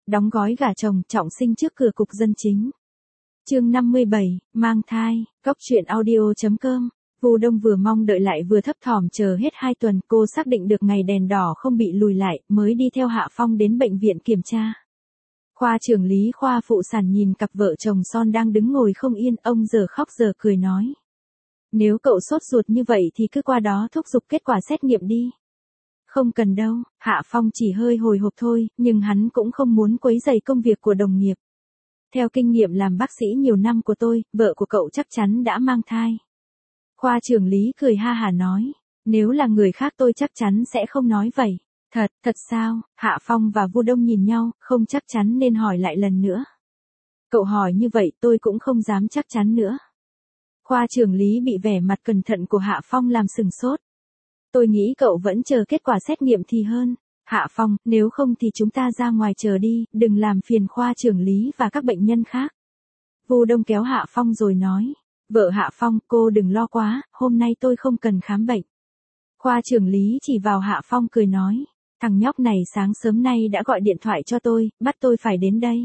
Đóng gói gả chồng, trọng sinh trước cửa cục dân chính. Chương 57, mang thai, Cóc truyện audio.com. Vu Đông vừa mong đợi lại vừa thấp thỏm chờ hết 2 tuần, cô xác định được ngày đèn đỏ không bị lùi lại, mới đi theo Hạ Phong đến bệnh viện kiểm tra. Khoa trưởng lý khoa phụ sản nhìn cặp vợ chồng son đang đứng ngồi không yên, ông giờ khóc giờ cười nói. Nếu cậu sốt ruột như vậy thì cứ qua đó thúc giục kết quả xét nghiệm đi. Không cần đâu, Hạ Phong chỉ hơi hồi hộp thôi, nhưng hắn cũng không muốn quấy rầy công việc của đồng nghiệp. Theo kinh nghiệm làm bác sĩ nhiều năm của tôi, vợ của cậu chắc chắn đã mang thai. Khoa trưởng lý cười ha hả nói, nếu là người khác tôi chắc chắn sẽ không nói vậy. Thật sao? Hạ Phong và Vu Đông nhìn nhau, không chắc chắn nên hỏi lại lần nữa. Cậu hỏi như vậy tôi cũng không dám chắc chắn nữa. Khoa trưởng lý bị vẻ mặt cẩn thận của Hạ Phong làm sừng sốt. Tôi nghĩ cậu vẫn chờ kết quả xét nghiệm thì hơn. Hạ Phong, nếu không thì chúng ta ra ngoài chờ đi, đừng làm phiền khoa trưởng lý và các bệnh nhân khác. Vu Đông kéo Hạ Phong rồi nói. Vợ Hạ Phong, cô đừng lo quá, hôm nay tôi không cần khám bệnh. Khoa trưởng lý chỉ vào Hạ Phong cười nói. Thằng nhóc này sáng sớm nay đã gọi điện thoại cho tôi, bắt tôi phải đến đây.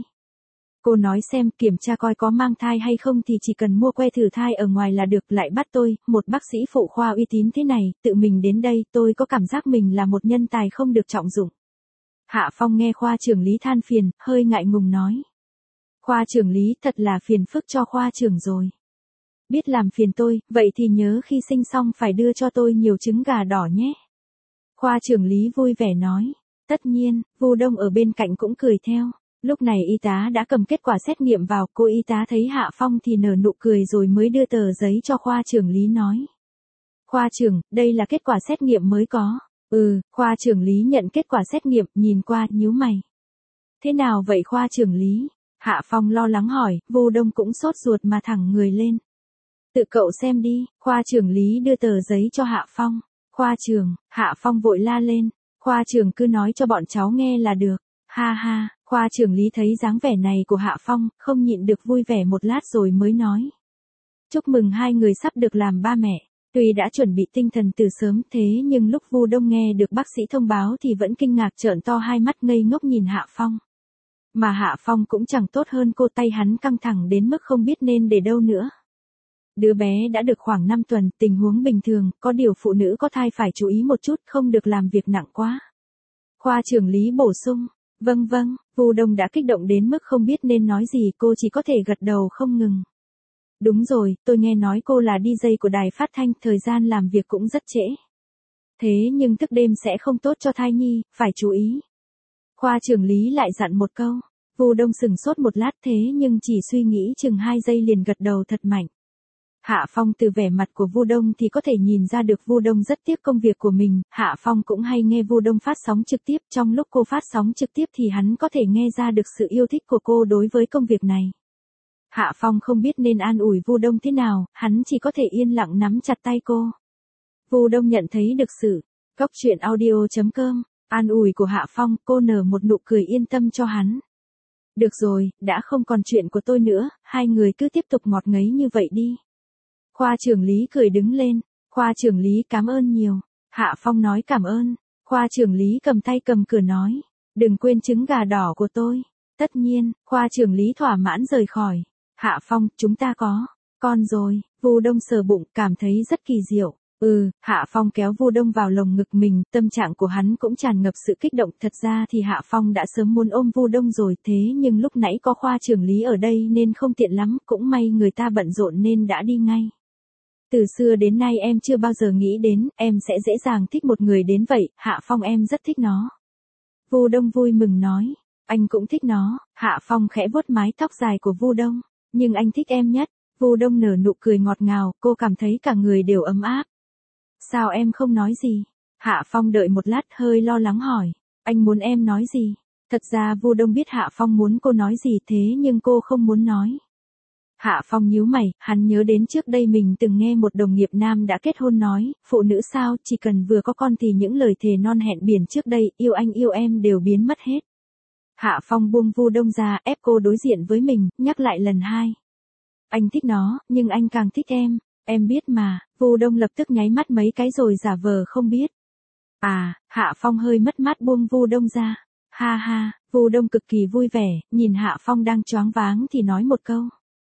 Cô nói xem kiểm tra coi có mang thai hay không thì chỉ cần mua que thử thai ở ngoài là được, lại bắt tôi, một bác sĩ phụ khoa uy tín thế này, tự mình đến đây, tôi có cảm giác mình là một nhân tài không được trọng dụng. Hạ Phong nghe khoa trưởng lý than phiền, hơi ngại ngùng nói. Khoa trưởng lý thật là phiền phức cho khoa trưởng rồi. Biết làm phiền tôi, vậy thì nhớ khi sinh xong phải đưa cho tôi nhiều trứng gà đỏ nhé. Khoa trưởng lý vui vẻ nói. Tất nhiên, Vu Đông ở bên cạnh cũng cười theo. Lúc này y tá đã cầm kết quả xét nghiệm vào, cô y tá thấy Hạ Phong thì nở nụ cười rồi mới đưa tờ giấy cho khoa trưởng lý nói. Khoa trưởng, đây là kết quả xét nghiệm mới có. Khoa trưởng lý nhận kết quả xét nghiệm, nhìn qua, nhíu mày. Thế nào vậy khoa trưởng lý? Hạ Phong lo lắng hỏi, Vu Đông cũng sốt ruột mà thẳng người lên. Tự cậu xem đi, khoa trưởng lý đưa tờ giấy cho Hạ Phong. Khoa trưởng, Hạ Phong vội la lên. Khoa trưởng cứ nói cho bọn cháu nghe là được. Ha ha, khoa trưởng lý thấy dáng vẻ này của Hạ Phong, không nhịn được vui vẻ một lát rồi mới nói. Chúc mừng hai người sắp được làm ba mẹ. Tuy đã chuẩn bị tinh thần từ sớm thế nhưng lúc Vu Đông nghe được bác sĩ thông báo thì vẫn kinh ngạc trợn to hai mắt ngây ngốc nhìn Hạ Phong. Mà Hạ Phong cũng chẳng tốt hơn cô, tay hắn căng thẳng đến mức không biết nên để đâu nữa. Đứa bé đã được khoảng 5 tuần, tình huống bình thường, có điều phụ nữ có thai phải chú ý một chút, không được làm việc nặng quá. Khoa trưởng lý bổ sung. Vâng, Vu Đông đã kích động đến mức không biết nên nói gì, cô chỉ có thể gật đầu không ngừng. Đúng rồi, tôi nghe nói cô là DJ của đài phát thanh, thời gian làm việc cũng rất trễ. Thế nhưng thức đêm sẽ không tốt cho thai nhi, phải chú ý. Khoa trưởng lý lại dặn một câu. Vu Đông sừng sốt một lát thế nhưng chỉ suy nghĩ chừng 2 giây liền gật đầu thật mạnh. Hạ Phong từ vẻ mặt của Vu Đông thì có thể nhìn ra được Vu Đông rất tiếc công việc của mình, Hạ Phong cũng hay nghe Vu Đông phát sóng trực tiếp, trong lúc cô phát sóng trực tiếp thì hắn có thể nghe ra được sự yêu thích của cô đối với công việc này. Hạ Phong không biết nên an ủi Vu Đông thế nào, hắn chỉ có thể yên lặng nắm chặt tay cô. Vu Đông nhận thấy được sự Cóc truyện audio.com, an ủi của Hạ Phong, cô nở một nụ cười yên tâm cho hắn. Được rồi, đã không còn chuyện của tôi nữa, hai người cứ tiếp tục ngọt ngấy như vậy đi. Khoa trưởng lý cười đứng lên. Khoa trưởng lý cảm ơn nhiều. Hạ Phong nói cảm ơn. Khoa trưởng lý cầm tay cầm cửa nói. Đừng quên trứng gà đỏ của tôi. Tất nhiên, khoa trưởng lý thỏa mãn rời khỏi. Hạ Phong, chúng ta có con rồi. Vu Đông sờ bụng, cảm thấy rất kỳ diệu. Hạ Phong kéo Vu Đông vào lồng ngực mình, tâm trạng của hắn cũng tràn ngập sự kích động. Thật ra thì Hạ Phong đã sớm muốn ôm Vu Đông rồi, thế nhưng lúc nãy có khoa trưởng lý ở đây nên không tiện lắm, cũng may người ta bận rộn nên đã đi ngay. Từ xưa đến nay em chưa bao giờ nghĩ đến, em sẽ dễ dàng thích một người đến vậy, Hạ Phong em rất thích nó. Vu Đông vui mừng nói, anh cũng thích nó, Hạ Phong khẽ vuốt mái tóc dài của Vu Đông, nhưng anh thích em nhất. Vu Đông nở nụ cười ngọt ngào, cô cảm thấy cả người đều ấm áp. Sao em không nói gì? Hạ Phong đợi một lát hơi lo lắng hỏi, anh muốn em nói gì? Thật ra Vu Đông biết Hạ Phong muốn cô nói gì thế nhưng cô không muốn nói. Hạ Phong nhíu mày, hắn nhớ đến trước đây mình từng nghe một đồng nghiệp nam đã kết hôn nói, phụ nữ sao, chỉ cần vừa có con thì những lời thề non hẹn biển trước đây, yêu anh yêu em đều biến mất hết. Hạ Phong buông Vu Đông ra, ép cô đối diện với mình, nhắc lại lần 2. Anh thích nó, nhưng anh càng thích em biết mà. Vu Đông lập tức nháy mắt mấy cái rồi giả vờ không biết. Hạ Phong hơi mất mát buông Vu Đông ra. Ha ha, Vu Đông cực kỳ vui vẻ, nhìn Hạ Phong đang choáng váng thì nói một câu.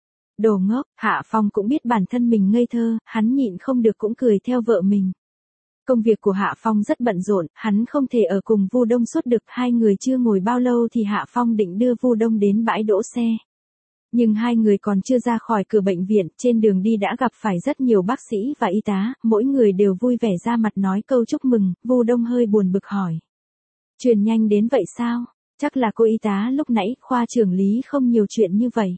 Đồ ngốc, Hạ Phong cũng biết bản thân mình ngây thơ, hắn nhịn không được cũng cười theo vợ mình. Công việc của Hạ Phong rất bận rộn, hắn không thể ở cùng Vu Đông suốt được, hai người chưa ngồi bao lâu thì Hạ Phong định đưa Vu Đông đến bãi đỗ xe. Nhưng hai người còn chưa ra khỏi cửa bệnh viện, trên đường đi đã gặp phải rất nhiều bác sĩ và y tá, mỗi người đều vui vẻ ra mặt nói câu chúc mừng. Vu Đông hơi buồn bực hỏi. Truyền nhanh đến vậy sao? Chắc là cô y tá lúc nãy, khoa trưởng lý không nhiều chuyện như vậy.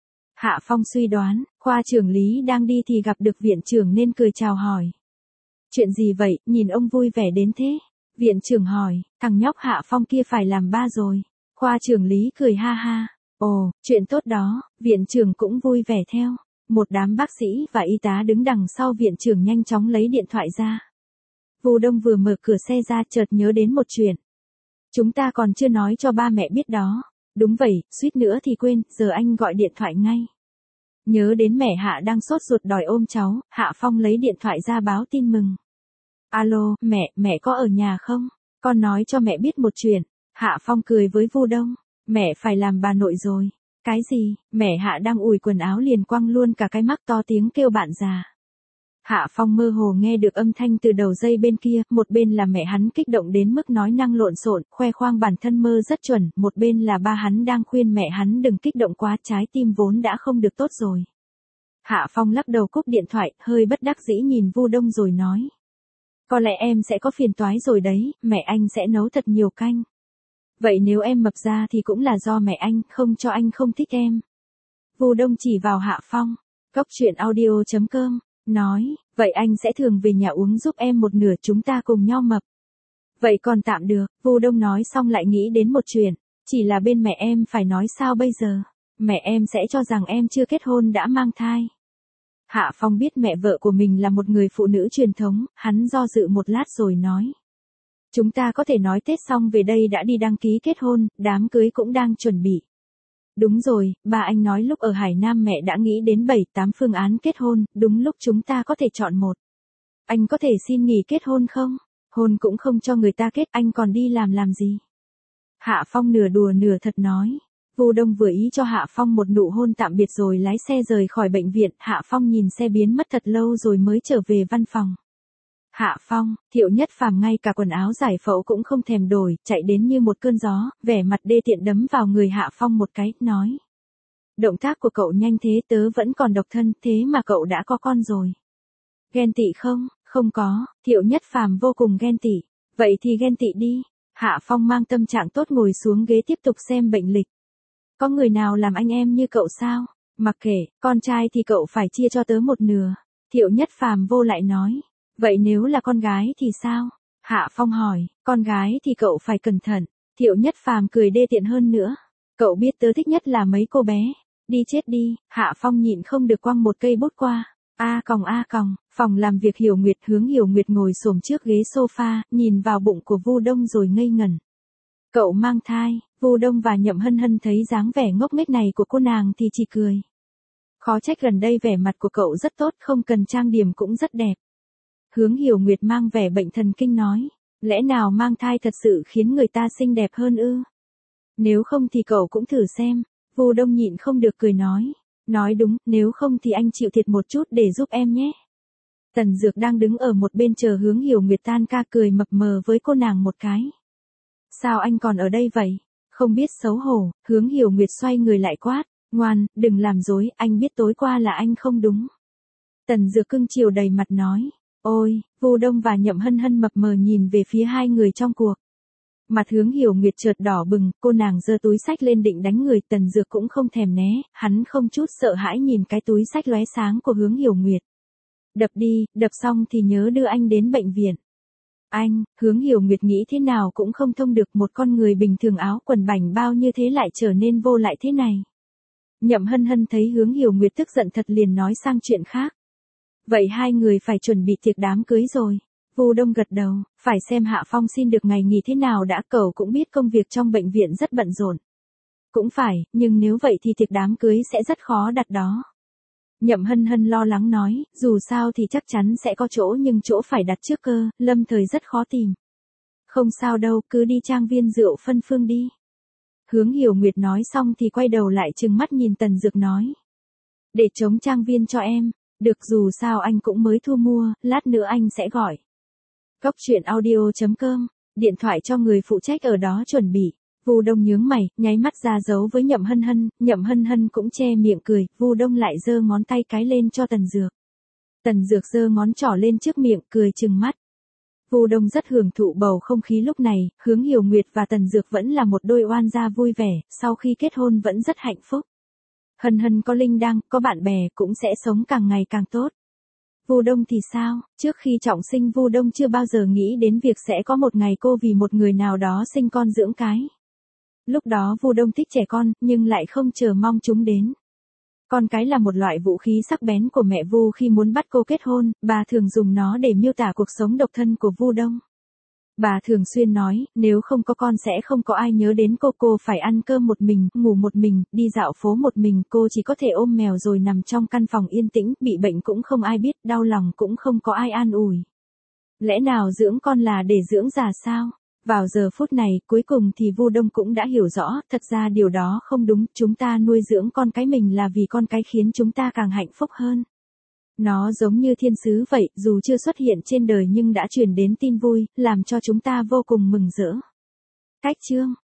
Hạ Phong suy đoán, khoa trưởng lý đang đi thì gặp được viện trưởng nên cười chào hỏi. Chuyện gì vậy, nhìn ông vui vẻ đến thế? Viện trưởng hỏi, thằng nhóc Hạ Phong kia phải làm ba rồi. Khoa trưởng lý cười ha ha. Ồ, chuyện tốt đó, viện trưởng cũng vui vẻ theo. Một đám bác sĩ và y tá đứng đằng sau viện trưởng nhanh chóng lấy điện thoại ra. Vu Đông vừa mở cửa xe ra chợt nhớ đến một chuyện. Chúng ta còn chưa nói cho ba mẹ biết đó. Đúng vậy, suýt nữa thì quên, giờ anh gọi điện thoại ngay. Nhớ đến mẹ Hạ đang sốt ruột đòi ôm cháu, Hạ Phong lấy điện thoại ra báo tin mừng. Alo, mẹ có ở nhà không? Con nói cho mẹ biết một chuyện. Hạ Phong cười với Vu Đông. Mẹ phải làm bà nội rồi. Cái gì? Mẹ Hạ đang ủi quần áo liền quăng luôn cả cái mắc to tiếng kêu bạn già. Hạ Phong mơ hồ nghe được âm thanh từ đầu dây bên kia, một bên là mẹ hắn kích động đến mức nói năng lộn xộn, khoe khoang bản thân mơ rất chuẩn, một bên là ba hắn đang khuyên mẹ hắn đừng kích động quá, trái tim vốn đã không được tốt rồi. Hạ Phong lắc đầu cúp điện thoại, hơi bất đắc dĩ nhìn Vu Đông rồi nói. Có lẽ em sẽ có phiền toái rồi đấy, mẹ anh sẽ nấu thật nhiều canh. Vậy nếu em mập ra thì cũng là do mẹ anh, không cho anh không thích em. Vu Đông chỉ vào Hạ Phong, gocchuyenaudio.com, nói, vậy anh sẽ thường về nhà uống giúp em một nửa, chúng ta cùng nhau mập. Vậy còn tạm được, Vu Đông nói xong lại nghĩ đến một chuyện, chỉ là bên mẹ em phải nói sao bây giờ, mẹ em sẽ cho rằng em chưa kết hôn đã mang thai. Hạ Phong biết mẹ vợ của mình là một người phụ nữ truyền thống, hắn do dự một lát rồi nói. Chúng ta có thể nói Tết xong về đây đã đi đăng ký kết hôn, đám cưới cũng đang chuẩn bị. Đúng rồi, ba anh nói lúc ở Hải Nam mẹ đã nghĩ đến 7-8 phương án kết hôn, đúng lúc chúng ta có thể chọn một. Anh có thể xin nghỉ kết hôn không? Hôn cũng không cho người ta kết, anh còn đi làm gì? Hạ Phong nửa đùa nửa thật nói. Vu Đông vừa ý cho Hạ Phong một nụ hôn tạm biệt rồi lái xe rời khỏi bệnh viện. Hạ Phong nhìn xe biến mất thật lâu rồi mới trở về văn phòng. Hạ Phong, Thiệu Nhất Phàm ngay cả quần áo giải phẫu cũng không thèm đổi, chạy đến như một cơn gió, vẻ mặt đê tiện đấm vào người Hạ Phong một cái, nói. Động tác của cậu nhanh thế, tớ vẫn còn độc thân, thế mà cậu đã có con rồi. Ghen tị không? Không có, Thiệu Nhất Phàm vô cùng ghen tị. Vậy thì ghen tị đi. Hạ Phong mang tâm trạng tốt ngồi xuống ghế tiếp tục xem bệnh lịch. Có người nào làm anh em như cậu sao? Mặc kệ, con trai thì cậu phải chia cho tớ một nửa. Thiệu Nhất Phàm vô lại nói. Vậy nếu là con gái thì sao? Hạ Phong hỏi, con gái thì cậu phải cẩn thận. Thiệu Nhất Phàm cười đê tiện hơn nữa. Cậu biết tớ thích nhất là mấy cô bé. Đi chết đi, Hạ Phong nhịn không được quăng một cây bút qua. A còng, phòng làm việc Hiểu Nguyệt, Hướng Hiểu Nguyệt ngồi xổm trước ghế sofa, nhìn vào bụng của Vu Đông rồi ngây ngẩn. Cậu mang thai, Vu Đông và Nhậm Hân Hân thấy dáng vẻ ngốc nghếch này của cô nàng thì chỉ cười. Khó trách gần đây vẻ mặt của cậu rất tốt, không cần trang điểm cũng rất đẹp. Hướng Hiểu Nguyệt mang vẻ bệnh thần kinh nói, lẽ nào mang thai thật sự khiến người ta xinh đẹp hơn ư? Nếu không thì cậu cũng thử xem. Vu Đông nhịn không được cười nói. Nói đúng, nếu không thì anh chịu thiệt một chút để giúp em nhé. Tần Dược đang đứng ở một bên chờ Hướng Hiểu Nguyệt tan ca, cười mập mờ với cô nàng một cái. Sao anh còn ở đây vậy? Không biết xấu hổ. Hướng Hiểu Nguyệt xoay người lại quát. Ngoan, đừng làm dối, anh biết tối qua là anh không đúng. Tần Dược cưng chiều đầy mặt nói. Ôi, Vu Đông và Nhậm Hân Hân mập mờ nhìn về phía hai người trong cuộc. Mặt Hướng Hiểu Nguyệt chợt đỏ bừng, cô nàng giơ túi xách lên định đánh người, Tần Dược cũng không thèm né, hắn không chút sợ hãi nhìn cái túi xách lóe sáng của Hướng Hiểu Nguyệt. Đập đi, đập xong thì nhớ đưa anh đến bệnh viện. Anh, Hướng Hiểu Nguyệt nghĩ thế nào cũng không thông được, một con người bình thường áo quần bảnh bao như thế lại trở nên vô lại thế này. Nhậm Hân Hân thấy Hướng Hiểu Nguyệt tức giận thật liền nói sang chuyện khác. Vậy hai người phải chuẩn bị tiệc đám cưới rồi. Vu Đông gật đầu, phải xem Hạ Phong xin được ngày nghỉ thế nào đã, cậu cũng biết công việc trong bệnh viện rất bận rộn. Cũng phải, nhưng nếu vậy thì tiệc đám cưới sẽ rất khó đặt đó. Nhậm Hân Hân lo lắng nói, dù sao thì chắc chắn sẽ có chỗ nhưng chỗ phải đặt trước cơ, lâm thời rất khó tìm. Không sao đâu, cứ đi trang viên rượu Phân Phương đi. Hướng Hiểu Nguyệt nói xong thì quay đầu lại trừng mắt nhìn Tần Dược nói. Để trống trang viên cho em, được dù sao anh cũng mới thu mua, lát nữa anh sẽ gọi. Cốc truyện audio.com, điện thoại cho người phụ trách ở đó chuẩn bị. Vu Đông nhướng mày, nháy mắt ra dấu với Nhậm Hân Hân cũng che miệng cười, Vu Đông lại giơ ngón tay cái lên cho Tần Dược. Tần Dược giơ ngón trỏ lên trước miệng, cười trừng mắt. Vu Đông rất hưởng thụ bầu không khí lúc này, Hướng Hiểu Nguyệt và Tần Dược vẫn là một đôi oan gia vui vẻ, sau khi kết hôn vẫn rất hạnh phúc. Hân Hân có linh đăng, có bạn bè, cũng sẽ sống càng ngày càng tốt. Vu Đông thì sao? Trước khi trọng sinh Vu Đông chưa bao giờ nghĩ đến việc sẽ có một ngày cô vì một người nào đó sinh con dưỡng cái. Lúc đó Vu Đông thích trẻ con, nhưng lại không chờ mong chúng đến. Con cái là một loại vũ khí sắc bén của mẹ Vu khi muốn bắt cô kết hôn, bà thường dùng nó để miêu tả cuộc sống độc thân của Vu Đông. Bà thường xuyên nói, nếu không có con sẽ không có ai nhớ đến cô phải ăn cơm một mình, ngủ một mình, đi dạo phố một mình, cô chỉ có thể ôm mèo rồi nằm trong căn phòng yên tĩnh, bị bệnh cũng không ai biết, đau lòng cũng không có ai an ủi. Lẽ nào dưỡng con là để dưỡng già sao? Vào giờ phút này, cuối cùng thì Vu Đông cũng đã hiểu rõ, thật ra điều đó không đúng, chúng ta nuôi dưỡng con cái mình là vì con cái khiến chúng ta càng hạnh phúc hơn. Nó giống như thiên sứ vậy, dù chưa xuất hiện trên đời nhưng đã truyền đến tin vui, làm cho chúng ta vô cùng mừng rỡ. Cách chương